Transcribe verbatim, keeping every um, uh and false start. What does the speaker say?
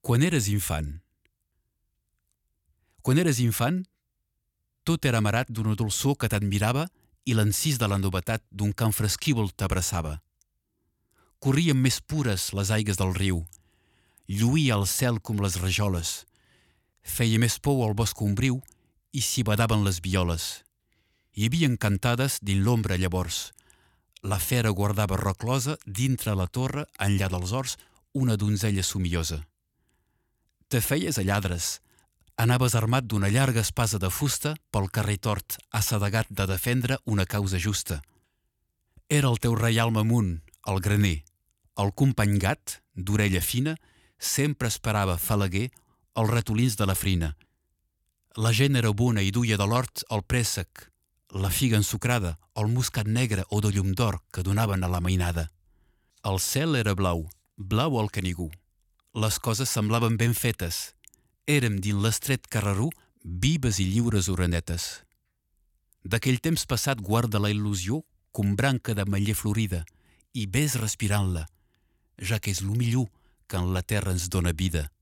Quan eres infant. Quan eres infant, tot era amarat d'una dolçor que t'admirava i l'encís de la novetat d'un camp fresquívol t'abraçava. Corrien més pures les aigues del riu, lluïa el cel com les rajoles, feia més pou al bosc ombriu i s'hi badaven les violes. Hi havia encantades dins l'ombra llavors. La fera guardava reclosa dintre la torre, enllà dels horts, una donzella somiosa. Te feies a lladres, anaves armat d'una llarga espasa de fusta pel carrer tort, assedegat de defendre una causa justa. Era el teu reial Mamunt, el graner. El company gat, d'orella fina, sempre esperava falaguer els ratolins de la frina. La gent era bona i duia de l'hort el préssec, la figa ensucrada, el muscat negre o de llum d'or que donaven a la mainada. El cel era blau, blau al Canigú. Les coses semblaven ben fetes. Érem dins l'estret carreró vives i lliures orenetes. D'aquell temps passat guarda la il·lusió com branca d'ametller florida i ves respirant-la, ja que és lo millor que en la terra ens dona vida.